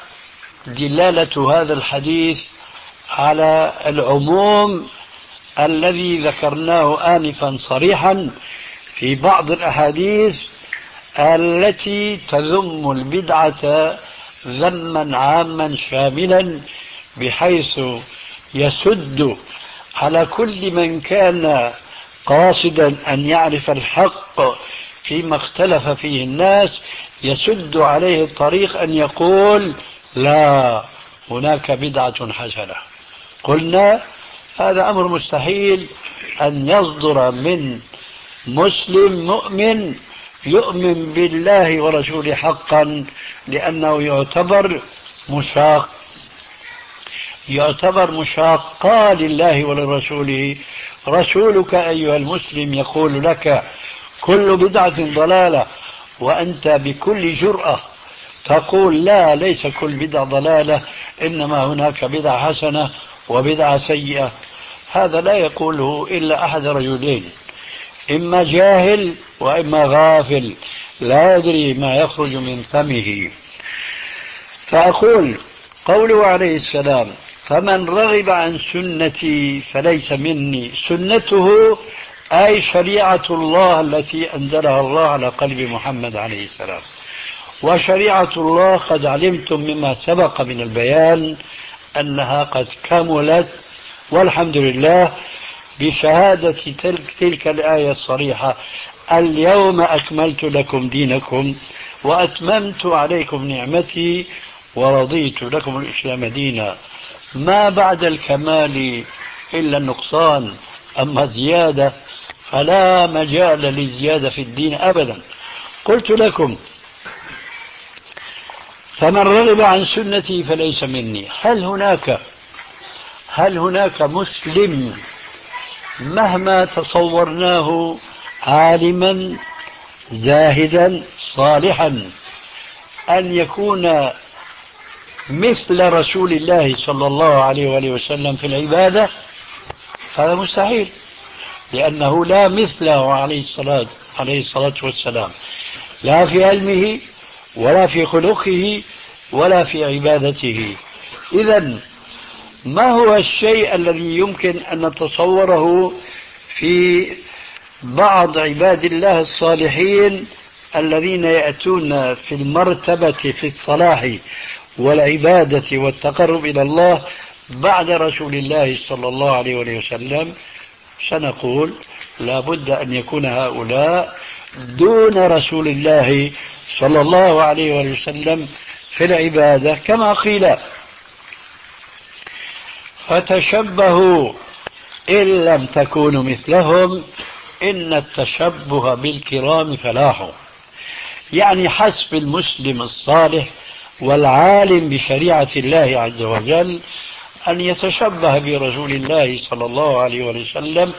C: دلالة هذا الحديث على العموم الذي ذكرناه آنفا صريحا في بعض الأحاديث التي تذم البدعة ذما عاما شاملا، بحيث يسد على كل من كان قاصدا أن يعرف الحق فيما اختلف فيه الناس، يسد عليه الطريق أن يقول لا هناك بدعة حسنة. قلنا هذا أمر مستحيل أن يصدر من مسلم مؤمن يؤمن بالله ورسوله حقا، لأنه يعتبر مشاق يعتبر مشاقا لله ولرسوله. رسولك أيها المسلم يقول لك كل بدعة ضلالة، وأنت بكل جرأة تقول لا، ليس كل بدعة ضلالة، إنما هناك بدعة حسنة وبدعة سيئة. هذا لا يقوله إلا أحد رجلين، إما جاهل وإما غافل لا يدري ما يخرج من فمه. فأقول قوله عليه السلام: فمن رغب عن سنتي فليس مني، سنته أي شريعة الله التي أنزلها الله على قلب محمد عليه السلام. وشريعة الله قد علمتم مما سبق من البيان أنها قد كملت، والحمد لله، بشهادة تلك, تلك الآية الصريحة: اليوم أكملت لكم دينكم وأتممت عليكم نعمتي ورضيت لكم الإسلام دينا. ما بعد الكمال إلا النقصان، أما زيادة فلا مجال للزيادة في الدين أبدا. قلت لكم: فمن رغب عن سنتي فليس مني. هل هناك هل هناك مسلم مهما تصورناه عالما زاهدا صالحا أن يكون مثل رسول الله صلى الله عليه وآله وسلم في العبادة؟ هذا مستحيل، لأنه لا مثله عليه الصلاة عليه الصلاة والسلام، لا في علمه ولا في خلقه ولا في عبادته. إذن ما هو الشيء الذي يمكن أن نتصوره في بعض عباد الله الصالحين الذين يأتون في المرتبة في الصلاح والعبادة والتقرب إلى الله بعد رسول الله صلى الله عليه وسلم؟ سنقول لا بد أن يكون هؤلاء دون رسول الله صلى الله عليه وسلم في العبادة، كما قيل: فتشبهوا إن لم تكونوا مثلهم إن التشبه بالكرام فلاح. يعني حسب المسلم الصالح والعالم بشريعة الله عز وجل أن يتشبه برسول الله صلى الله عليه وسلم،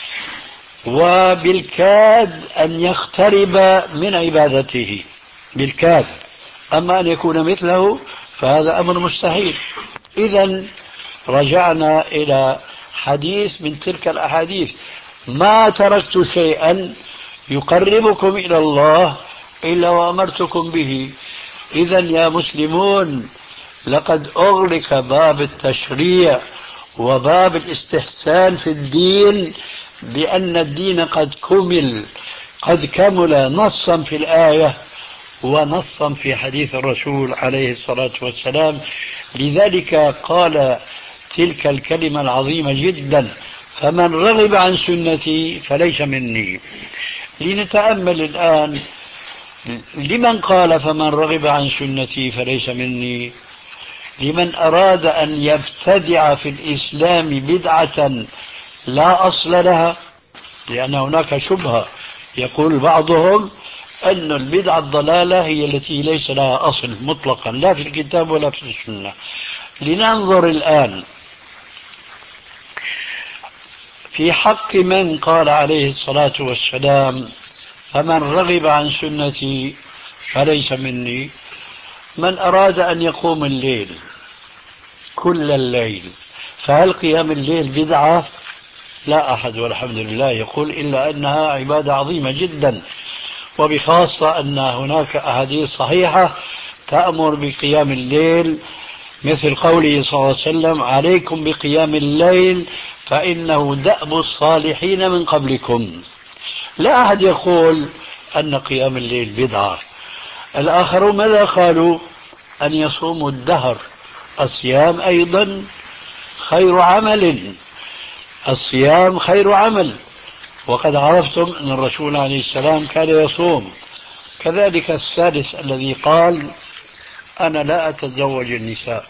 C: وبالكاد أن يقترب من عبادته بالكاد. أما أن يكون مثله فهذا أمر مستحيل. إذن رجعنا إلى حديث من تلك الأحاديث: ما تركت شيئا يقربكم إلى الله إلا وأمرتكم به. إذن يا مسلمون، لقد أغلق باب التشريع وباب الاستحسان في الدين بأن الدين قد كمل، قد كمل نصا في الآية ونصا في حديث الرسول عليه الصلاة والسلام. لذلك قال تلك الكلمة العظيمة جدا: فمن رغب عن سنتي فليس مني. لنتأمل الآن لمن قال فمن رغب عن سنتي فليس مني. لمن أراد أن يبتدع في الإسلام بدعة لا أصل لها، لأن هناك شبهة يقول بعضهم أن البدعة الضلالة هي التي ليس لها أصل مطلقا لا في الكتاب ولا في السنة. لننظر الآن في حق من قال عليه الصلاة والسلام فمن رغب عن سنتي فليس مني. من أراد أن يقوم الليل كل الليل، فهل قيام الليل بدعة؟ لا أحد والحمد لله يقول إلا أنها عبادة عظيمة جدا، وبخاصة أن هناك أحاديث صحيحة تأمر بقيام الليل، مثل قوله صلى الله عليه وسلم: عليكم بقيام الليل فإنه دأب الصالحين من قبلكم. لا أحد يقول أن قيام الليل بدعة. الآخرون ماذا قالوا؟ أن يصوموا الدهر. الصيام أيضا خير عمل، الصيام خير عمل، وقد عرفتم أن الرسول عليه السلام كان يصوم. كذلك الثالث الذي قال: أنا لا أتزوج النساء.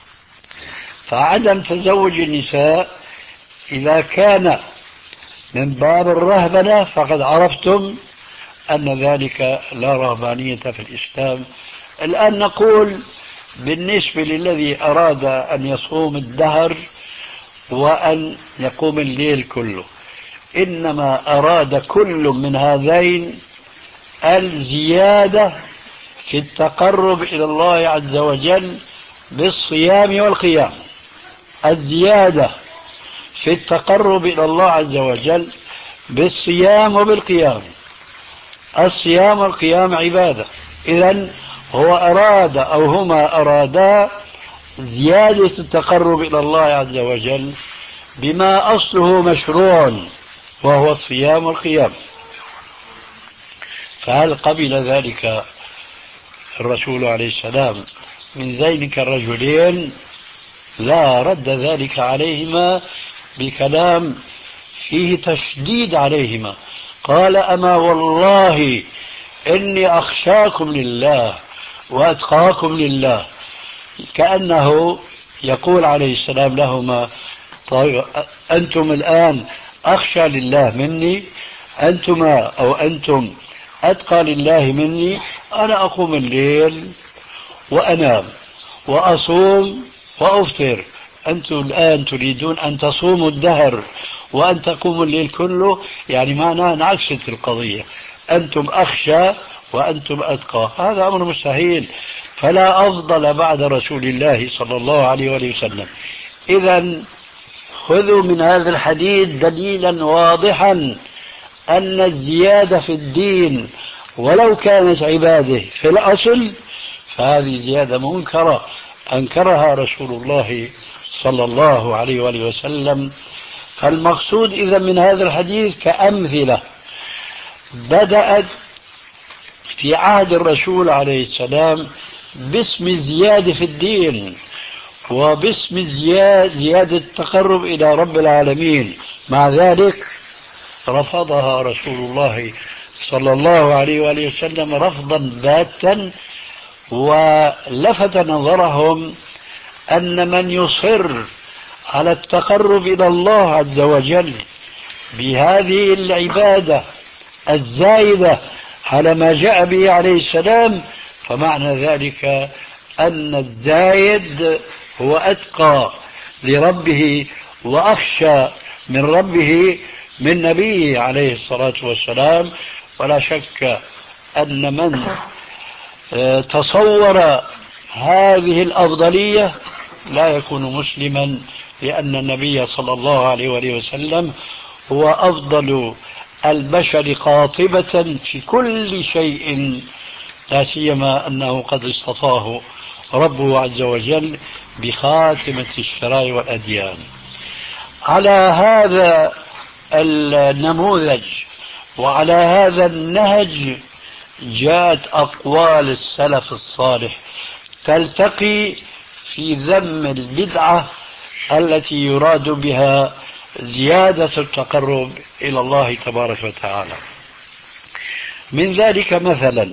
C: فعدم تزوج النساء إذا كان من باب الرهبنة فقد عرفتم أن ذلك لا رهبانية في الإسلام. الآن نقول بالنسبة للذي أراد أن يصوم الدهر وأن يقوم الليل كله، إنما أراد كل من هذين الزيادة في التقرب إلى الله عز وجل بالصيام والقيام. الزيادة في التقرب إلى الله عز وجل بالصيام وبالقيام. الصيام والقيام عبادة، إذن هو أراد أو هما أرادا زيادة التقرب إلى الله عز وجل بما أصله مشروع وهو الصيام والقيام. فهل قبل ذلك الرسول عليه السلام من ذلك الرجلين؟ لا، رد ذلك عليهما بكلام فيه تشديد عليهما. قال: أما والله إني أخشاكم لله وأتقاكم لله. كأنه يقول عليه السلام لهما: طيب أنتم الآن أخشى لله مني، أنتما أو أنتم أتقى لله مني. أنا أقوم الليل وأنام وأصوم وأفطر، أنتم الآن تريدون أن تصوموا الدهر وأن تقوموا الليل كله، يعني معناه انعكست القضية، أنتم أخشى وأنتم أتقى. هذا أمر مستحيل، فلا أفضل بعد رسول الله صلى الله عليه وآله وسلم. إذن خذوا من هذا الحديث دليلا واضحا أن الزيادة في الدين ولو كانت عبادة في الأصل فهذه زيادة منكرة أنكرها رسول الله صلى الله عليه وآله وسلم. فالمقصود إذا من هذا الحديث كأمثلة بدأت في عهد الرسول عليه السلام باسم الزيادة في الدين وباسم زيادة التقرب إلى رب العالمين، مع ذلك رفضها رسول الله صلى الله عليه وآله وسلم رفضا باتا، ولفت نظرهم أن من يصر على التقرب إلى الله عز وجل بهذه العبادة الزايدة على ما جاء به عليه السلام فمعنى ذلك أن الزايد هو أتقى لربه وأخشى من ربه من نبيه عليه الصلاة والسلام. ولا شك أن من تصور هذه الأفضلية لا يكون مسلما، لأن النبي صلى الله عليه وآله وسلم هو أفضل البشر قاطبة في كل شيء، لا سيما أنه قد اصطفاه ربه عز وجل بخاتمة الشرائع والأديان. على هذا النموذج وعلى هذا النهج جاءت أقوال السلف الصالح تلتقي في ذم البدعة التي يراد بها زيادة التقرب إلى الله تبارك وتعالى. من ذلك مثلا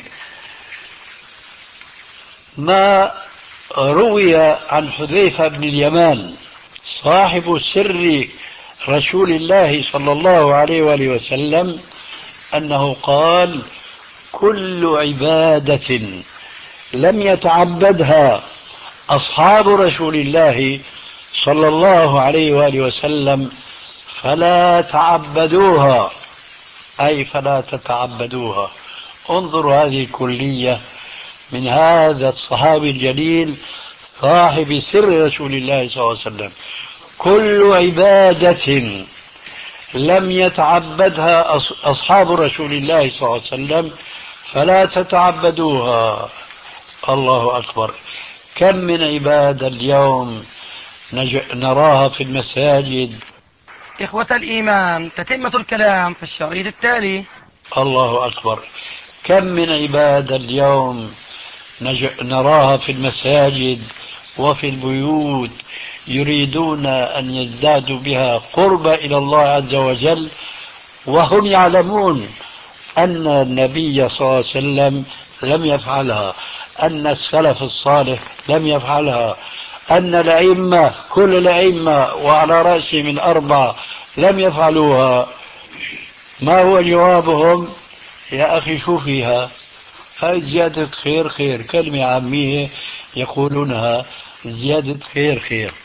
C: ما روي عن حذيفة بن اليمان صاحب سر رسول الله صلى الله عليه وآله وسلم أنه قال: كل عبادة لم يتعبدها أصحاب رسول الله صلى الله عليه وآله وسلم فلا تعبدوها، أي فلا تتعبدوها. انظروا هذه الكلية من هذا الصحابي الجليل صاحب سر رسول الله صلى الله عليه وسلم: كل عبادة لم يتعبدها أصحاب رسول الله صلى الله عليه وسلم فلا تتعبدوها. الله أكبر! كم من عبادة اليوم نراها في المساجد.
B: إخوة الإيمان، تتمة الكلام في الشريط التالي.
C: الله أكبر! كم من عبادة اليوم نراها في المساجد وفي البيوت يريدون أن يزدادوا بها قربا إلى الله عز وجل وهم يعلمون أن النبي صلى الله عليه وسلم لم يفعلها، أن السلف الصالح لم يفعلها، أن الأئمة كل الأئمة وعلى رأسهم من أربعة لم يفعلوها. ما هو جوابهم؟ يا أخي شو فيها؟ هاي زيادة خير خير، كلمة عامية يقولونها: زيادة خير خير.